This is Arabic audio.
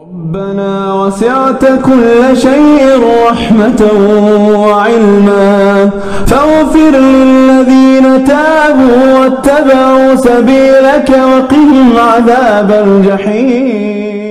ربنا وسعت كل شيء رحمة وعلما فاغفر للذين تابوا واتبعوا سبيلك وقهم عذاب الجحيم.